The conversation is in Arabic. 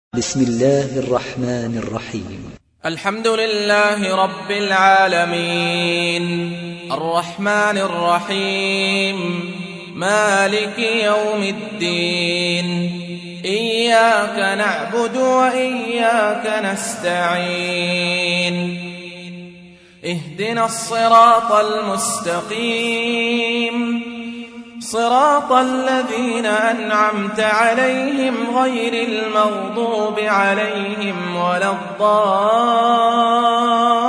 بسم الله الرحمن الرحيم. الحمد لله رب العالمين الرحمن الرحيم مالك يوم الدين إياك نعبد وإياك نستعين اهدنا الصراط المستقيم صراط الذين أنعمت عليهم غير المغضوب عليهم ولا الضالين